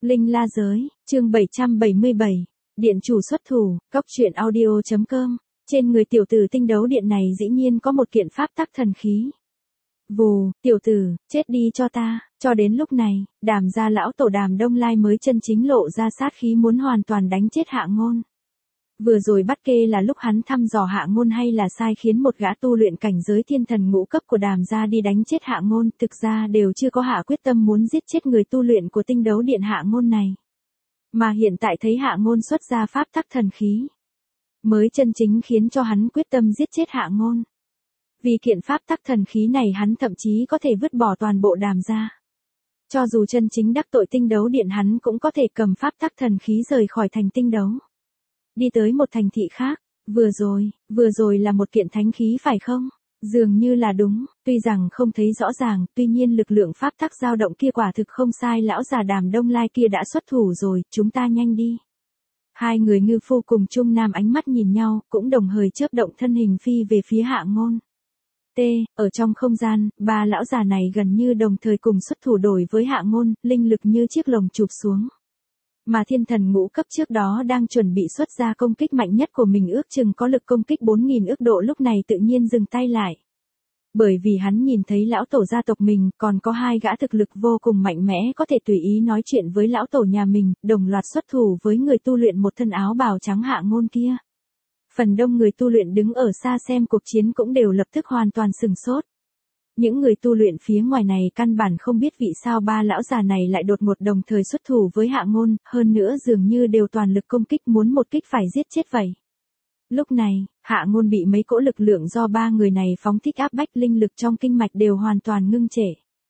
Linh La Giới, chương 777, Điện chủ xuất thủ, Cóc truyện audio.com. Trên người tiểu tử tinh đấu điện này dĩ nhiên có một kiện pháp tắc thần khí. Vù, tiểu tử, chết đi cho ta. Cho đến lúc này, Đàm gia lão tổ Đàm Đông Lai mới chân chính lộ ra sát khí muốn hoàn toàn đánh chết Hạ Ngôn. Vừa rồi bắt kê là lúc hắn thăm dò Hạ Ngôn hay là sai khiến một gã tu luyện cảnh giới thiên thần ngũ cấp của Đàm gia đi đánh chết Hạ Ngôn, thực ra đều chưa có hạ quyết tâm muốn giết chết người tu luyện của tinh đấu điện Hạ Ngôn này. Mà hiện tại thấy Hạ Ngôn xuất ra pháp tắc thần khí, mới chân chính khiến cho hắn quyết tâm giết chết Hạ Ngôn. Vì kiện pháp tắc thần khí này hắn thậm chí có thể vứt bỏ toàn bộ Đàm gia. Cho dù chân chính đắc tội tinh đấu điện hắn cũng có thể cầm pháp tắc thần khí rời khỏi thành tinh đấu. Đi tới một thành thị khác, vừa rồi là một kiện thánh khí phải không? Dường như là đúng, tuy rằng không thấy rõ ràng, tuy nhiên lực lượng pháp tắc dao động kia quả thực không sai, lão già Đàm Đông Lai kia đã xuất thủ rồi, chúng ta nhanh đi. Hai người ngư phu cùng Trung Nam ánh mắt nhìn nhau, cũng đồng thời chớp động thân hình phi về phía Hạ Ngôn. Ở trong không gian, ba lão già này gần như đồng thời cùng xuất thủ đổi với Hạ Ngôn, linh lực như chiếc lồng chụp xuống. Mà thiên thần ngũ cấp trước đó đang chuẩn bị xuất ra công kích mạnh nhất của mình, ước chừng có lực công kích 4.000 ức độ, lúc này tự nhiên dừng tay lại. Bởi vì hắn nhìn thấy lão tổ gia tộc mình còn có hai gã thực lực vô cùng mạnh mẽ có thể tùy ý nói chuyện với lão tổ nhà mình, đồng loạt xuất thủ với người tu luyện một thân áo bào trắng Hạ Ngôn kia. Phần đông người tu luyện đứng ở xa xem cuộc chiến cũng đều lập tức hoàn toàn sừng sốt. Những người tu luyện phía ngoài này căn bản không biết vì sao ba lão già này lại đột ngột đồng thời xuất thủ với Hạ Ngôn, hơn nữa dường như đều toàn lực công kích, muốn một kích phải giết chết vậy. Lúc này, Hạ Ngôn bị mấy cỗ lực lượng do ba người này phóng thích áp bách, linh lực trong kinh mạch đều hoàn toàn ngưng trệ.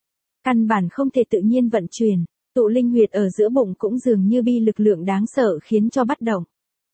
Căn bản không thể tự nhiên vận chuyển, tụ linh huyệt ở giữa bụng cũng dường như bị lực lượng đáng sợ khiến cho bất động.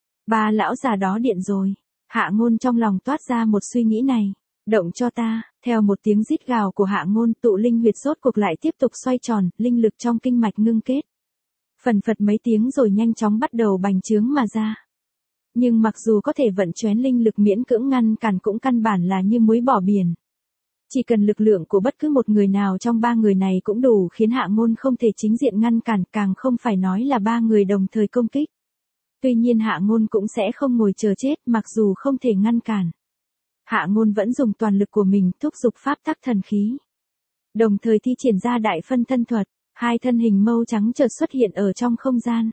Ba lão già đó điện rồi. Hạ Ngôn trong lòng toát ra một suy nghĩ này. Động cho ta, theo một tiếng rít gào của Hạ Ngôn, tụ linh huyệt rốt cuộc lại tiếp tục xoay tròn, linh lực trong kinh mạch ngưng kết. Phần phật mấy tiếng rồi nhanh chóng bắt đầu bành trướng mà ra. Nhưng mặc dù có thể vận chuyển linh lực miễn cưỡng ngăn cản cũng căn bản là như muối bỏ biển. Chỉ cần lực lượng của bất cứ một người nào trong ba người này cũng đủ khiến Hạ Ngôn không thể chính diện ngăn cản, càng không phải nói là ba người đồng thời công kích. Tuy nhiên Hạ Ngôn cũng sẽ không ngồi chờ chết, mặc dù không thể ngăn cản. Hạ Ngôn vẫn dùng toàn lực của mình thúc giục pháp tắc thần khí. Đồng thời thi triển ra đại phân thân thuật, hai thân hình màu trắng chợt xuất hiện ở trong không gian.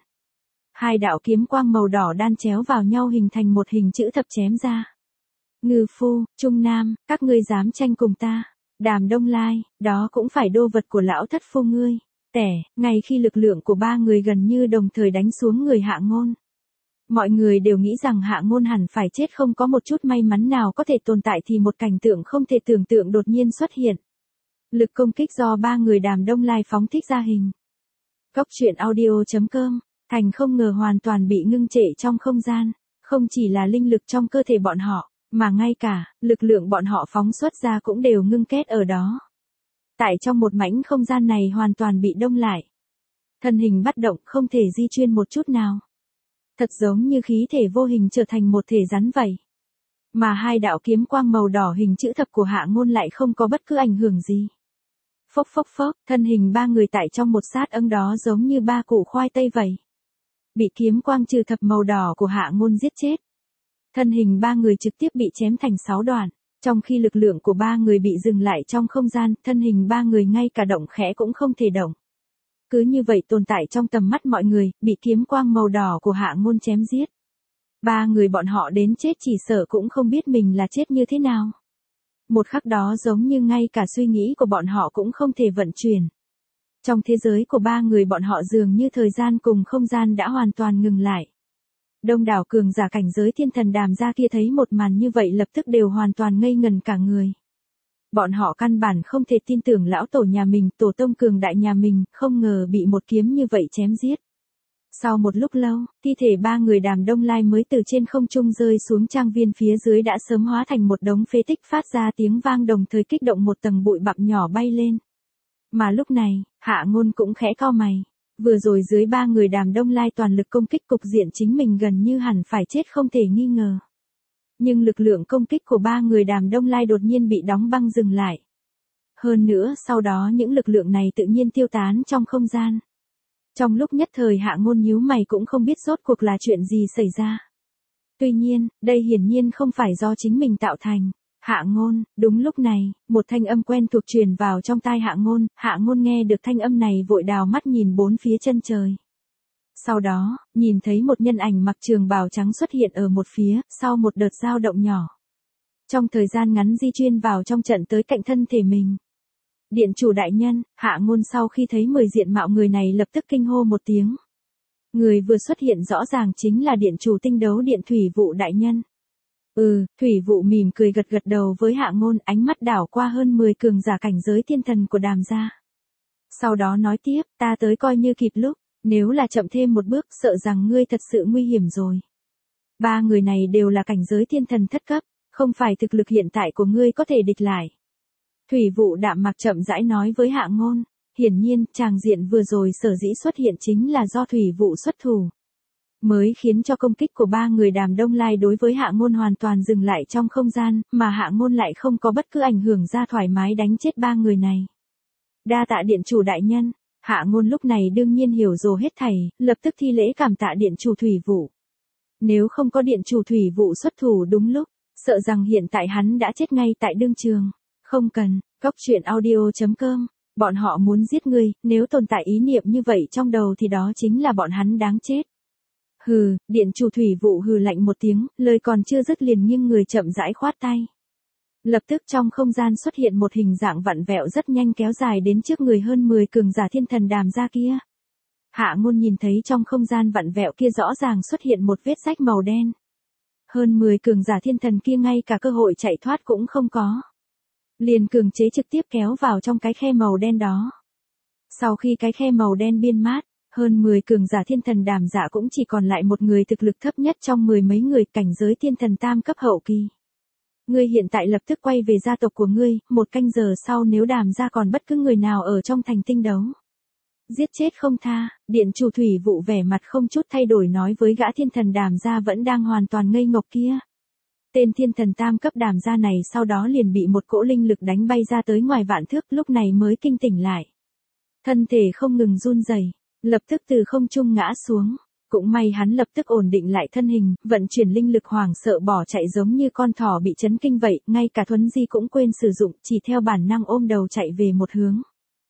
Hai đạo kiếm quang màu đỏ đan chéo vào nhau hình thành một hình chữ thập chém ra. Ngư phu, Trung Nam, các ngươi dám tranh cùng ta. Đàm Đông Lai, đó cũng phải đô vật của lão thất phu ngươi. Ngay khi lực lượng của ba người gần như đồng thời đánh xuống người Hạ Ngôn. Mọi người đều nghĩ rằng Hạ Ngôn hẳn phải chết, không có một chút may mắn nào có thể tồn tại, thì một cảnh tượng không thể tưởng tượng đột nhiên xuất hiện. Lực công kích do ba người Đàm Đông Lai phóng thích ra hình. Cóc truyện audio.com, thành không ngờ hoàn toàn bị ngưng trệ trong không gian, không chỉ là linh lực trong cơ thể bọn họ, mà ngay cả lực lượng bọn họ phóng xuất ra cũng đều ngưng kết ở đó. Tại trong một mảnh không gian này hoàn toàn bị đông lại. Thân hình bất động, không thể di chuyển một chút nào. Thật giống như khí thể vô hình trở thành một thể rắn vậy. Mà hai đạo kiếm quang màu đỏ hình chữ thập của Hạ Ngôn lại không có bất cứ ảnh hưởng gì. Phốc phốc phốc, thân hình ba người tại trong một sát âng đó giống như ba củ khoai tây vậy. Bị kiếm quang trừ thập màu đỏ của Hạ Ngôn giết chết. Thân hình ba người trực tiếp bị chém thành 6 đoạn. Trong khi lực lượng của ba người bị dừng lại trong không gian, thân hình ba người ngay cả động khẽ cũng không thể động. Cứ như vậy tồn tại trong tầm mắt mọi người, bị kiếm quang màu đỏ của Hạ Ngôn chém giết. Ba người bọn họ đến chết chỉ sợ cũng không biết mình là chết như thế nào. Một khắc đó giống như ngay cả suy nghĩ của bọn họ cũng không thể vận chuyển. Trong thế giới của ba người bọn họ dường như thời gian cùng không gian đã hoàn toàn ngừng lại. Đông đảo cường giả cảnh giới thiên thần Đàm gia kia thấy một màn như vậy lập tức đều hoàn toàn ngây ngần cả người. Bọn họ căn bản không thể tin tưởng lão tổ nhà mình, tổ tông cường đại nhà mình, không ngờ bị một kiếm như vậy chém giết. Sau một lúc lâu, thi thể ba người Đàm Đông Lai mới từ trên không trung rơi xuống, trang viên phía dưới đã sớm hóa thành một đống phế tích, phát ra tiếng vang đồng thời kích động một tầng bụi bặm nhỏ bay lên. Mà lúc này, Hạ Ngôn cũng khẽ cau mày. Vừa rồi dưới ba người Đàm Đông Lai toàn lực công kích, cục diện chính mình gần như hẳn phải chết không thể nghi ngờ. Nhưng lực lượng công kích của ba người Đàm Đông Lai đột nhiên bị đóng băng dừng lại. Hơn nữa sau đó những lực lượng này tự nhiên tiêu tán trong không gian. Trong lúc nhất thời Hạ Ngôn nhíu mày cũng không biết rốt cuộc là chuyện gì xảy ra. Tuy nhiên, đây hiển nhiên không phải do chính mình tạo thành. Hạ Ngôn, đúng lúc này, một thanh âm quen thuộc truyền vào trong tai Hạ Ngôn nghe được thanh âm này vội đào mắt nhìn bốn phía chân trời. Sau đó, nhìn thấy một nhân ảnh mặc trường bào trắng xuất hiện ở một phía, sau một đợt dao động nhỏ. Trong thời gian ngắn di chuyển vào trong trận tới cạnh thân thể mình. Điện chủ đại nhân, Hạ Ngôn sau khi thấy 10 diện mạo người này lập tức kinh hô một tiếng. Người vừa xuất hiện rõ ràng chính là điện chủ tinh đấu điện Thủy Vụ đại nhân. Thủy Vụ mỉm cười gật gật đầu với Hạ Ngôn, ánh mắt đảo qua hơn 10 cường giả cảnh giới thiên thần của Đàm gia. Sau đó nói tiếp, ta tới coi như kịp lúc, nếu là chậm thêm một bước sợ rằng ngươi thật sự nguy hiểm rồi. 3 người này đều là cảnh giới thiên thần thất cấp, không phải thực lực hiện tại của ngươi có thể địch lại. Thủy Vụ đạm mạc chậm rãi nói với Hạ Ngôn, hiển nhiên, tràng diện vừa rồi sở dĩ xuất hiện chính là do Thủy Vụ xuất thủ. Mới khiến cho công kích của 3 người Đàm Đông Lai đối với Hạ Ngôn hoàn toàn dừng lại trong không gian, mà Hạ Ngôn lại không có bất cứ ảnh hưởng ra thoải mái đánh chết 3 người này. Đa tạ điện chủ đại nhân, Hạ Ngôn lúc này đương nhiên hiểu rồi hết thảy, lập tức thi lễ cảm tạ điện chủ Thủy Vụ. Nếu không có điện chủ Thủy Vụ xuất thủ đúng lúc, sợ rằng hiện tại hắn đã chết ngay tại đương trường. Không cần, goctruyện.audio.com, bọn họ muốn giết ngươi, nếu tồn tại ý niệm như vậy trong đầu thì đó chính là bọn hắn đáng chết. Hừ, điện chủ Thủy Vụ hừ lạnh một tiếng, lời còn chưa dứt liền nghiêng người chậm rãi khoát tay. Lập tức trong không gian xuất hiện một hình dạng vặn vẹo rất nhanh kéo dài đến trước người hơn 10 cường giả thiên thần Đàm gia kia. Hạ Ngôn nhìn thấy trong không gian vặn vẹo kia rõ ràng xuất hiện một vết rách màu đen. Hơn 10 cường giả thiên thần kia ngay cả cơ hội chạy thoát cũng không có. Liền cường chế trực tiếp kéo vào trong cái khe màu đen đó. Sau khi cái khe màu đen biên mát, hơn 10 cường giả thiên thần Đàm dạ cũng chỉ còn lại một người thực lực thấp nhất trong 10 mấy người cảnh giới thiên thần tam cấp hậu kỳ. Ngươi hiện tại lập tức quay về gia tộc của ngươi, 1 canh giờ sau nếu Đàm gia còn bất cứ người nào ở trong thành tinh đấu. Giết chết không tha, điện chủ Thủy Vụ vẻ mặt không chút thay đổi nói với gã thiên thần Đàm gia vẫn đang hoàn toàn ngây ngốc kia. Tên thiên thần tam cấp Đàm gia này sau đó liền bị một cỗ linh lực đánh bay ra tới ngoài vạn thước, lúc này mới kinh tỉnh lại. Thân thể không ngừng run rẩy, lập tức từ không trung ngã xuống. Cũng may hắn lập tức ổn định lại thân hình, vận chuyển linh lực hoảng sợ bỏ chạy giống như con thỏ bị chấn kinh vậy, ngay cả thuấn di cũng quên sử dụng, chỉ theo bản năng ôm đầu chạy về một hướng.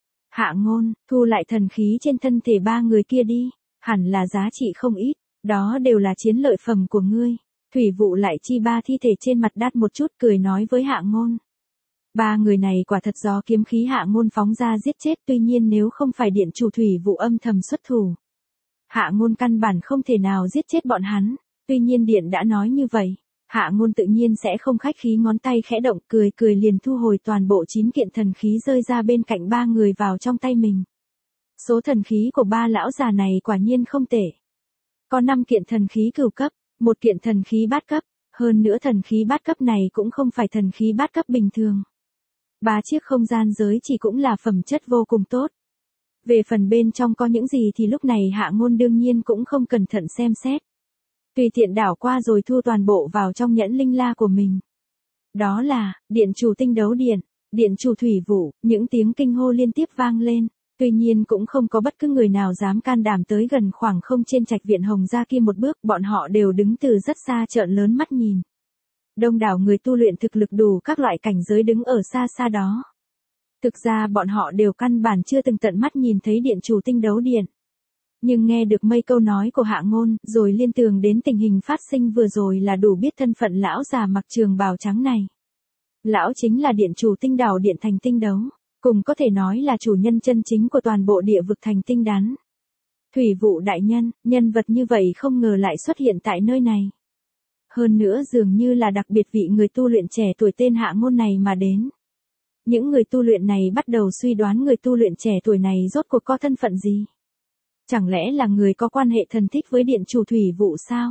Hạ Ngôn, thu lại thần khí trên thân thể 3 người kia đi, hẳn là giá trị không ít, đó đều là chiến lợi phẩm của ngươi. Thủy Vụ lại chi 3 thi thể trên mặt đất một chút cười nói với Hạ Ngôn. 3 người này quả thật do kiếm khí Hạ Ngôn phóng ra giết chết, tuy nhiên nếu không phải điện chủ Thủy Vụ âm thầm xuất thủ, Hạ Ngôn căn bản không thể nào giết chết bọn hắn, tuy nhiên điện đã nói như vậy, Hạ Ngôn tự nhiên sẽ không khách khí, ngón tay khẽ động cười cười liền thu hồi toàn bộ 9 kiện thần khí rơi ra bên cạnh 3 người vào trong tay mình. Số thần khí của 3 lão già này quả nhiên không tệ. Có 5 kiện thần khí cửu cấp, 1 kiện thần khí bát cấp, hơn nữa thần khí bát cấp này cũng không phải thần khí bát cấp bình thường. 3 chiếc không gian giới chỉ cũng là phẩm chất vô cùng tốt. Về phần bên trong có những gì thì lúc này Hạ Ngôn đương nhiên cũng không cẩn thận xem xét. Tùy tiện đảo qua rồi thu toàn bộ vào trong nhẫn linh la của mình. Đó là, điện chủ tinh đấu điện, điện chủ Thủy Vụ, những tiếng kinh hô liên tiếp vang lên. Tuy nhiên cũng không có bất cứ người nào dám can đảm tới gần khoảng không trên trạch viện Hồng gia kia một bước, bọn họ đều đứng từ rất xa trợn lớn mắt nhìn. Đông đảo người tu luyện thực lực đủ các loại cảnh giới đứng ở xa xa đó. Thực ra bọn họ đều căn bản chưa từng tận mắt nhìn thấy điện chủ tinh đấu điện. Nhưng nghe được mấy câu nói của Hạ Ngôn, rồi liên tưởng đến tình hình phát sinh vừa rồi là đủ biết thân phận lão già mặc trường bào trắng này. Lão chính là điện chủ tinh đảo điện thành tinh đấu, cùng có thể nói là chủ nhân chân chính của toàn bộ địa vực thành tinh đán. Thủy Vụ đại nhân, nhân vật như vậy không ngờ lại xuất hiện tại nơi này. Hơn nữa dường như là đặc biệt vị người tu luyện trẻ tuổi tên Hạ Ngôn này mà đến. Những người tu luyện này bắt đầu suy đoán người tu luyện trẻ tuổi này rốt cuộc có thân phận gì. Chẳng lẽ là người có quan hệ thân thích với điện chủ Thủy Vụ sao?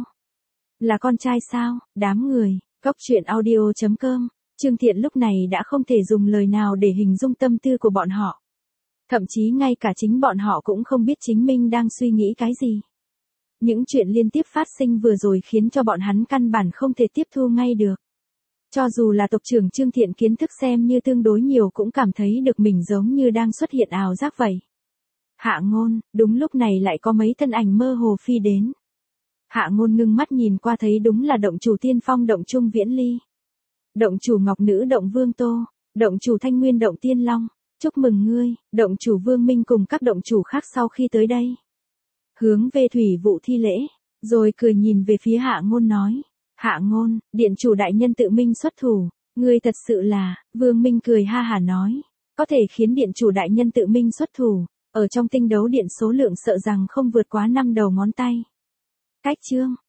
Là con trai sao? Đám người, goctruyện.audio.com, Trương Thiện lúc này đã không thể dùng lời nào để hình dung tâm tư của bọn họ. Thậm chí ngay cả chính bọn họ cũng không biết chính mình đang suy nghĩ cái gì. Những chuyện liên tiếp phát sinh vừa rồi khiến cho bọn hắn căn bản không thể tiếp thu ngay được. Cho dù là tộc trưởng Trương Thiện kiến thức xem như tương đối nhiều cũng cảm thấy được mình giống như đang xuất hiện ảo giác vậy. Hạ Ngôn, đúng lúc này lại có mấy thân ảnh mơ hồ phi đến. Hạ Ngôn ngưng mắt nhìn qua thấy đúng là động chủ Tiên Phong động Trung Viễn Ly. Động chủ Ngọc Nữ động Vương Tô, động chủ Thanh Nguyên động Tiên Long. Chúc mừng ngươi, động chủ Vương Minh cùng các động chủ khác sau khi tới đây. Hướng về Thủy Vụ thi lễ, rồi cười nhìn về phía Hạ Ngôn nói. Hạ Ngôn, điện chủ đại nhân tự mình xuất thủ, ngươi thật sự là, Vương Minh cười ha hả nói. Có thể khiến điện chủ đại nhân tự mình xuất thủ, ở trong tinh đấu điện số lượng sợ rằng không vượt quá 5 đầu ngón tay. Cách chương.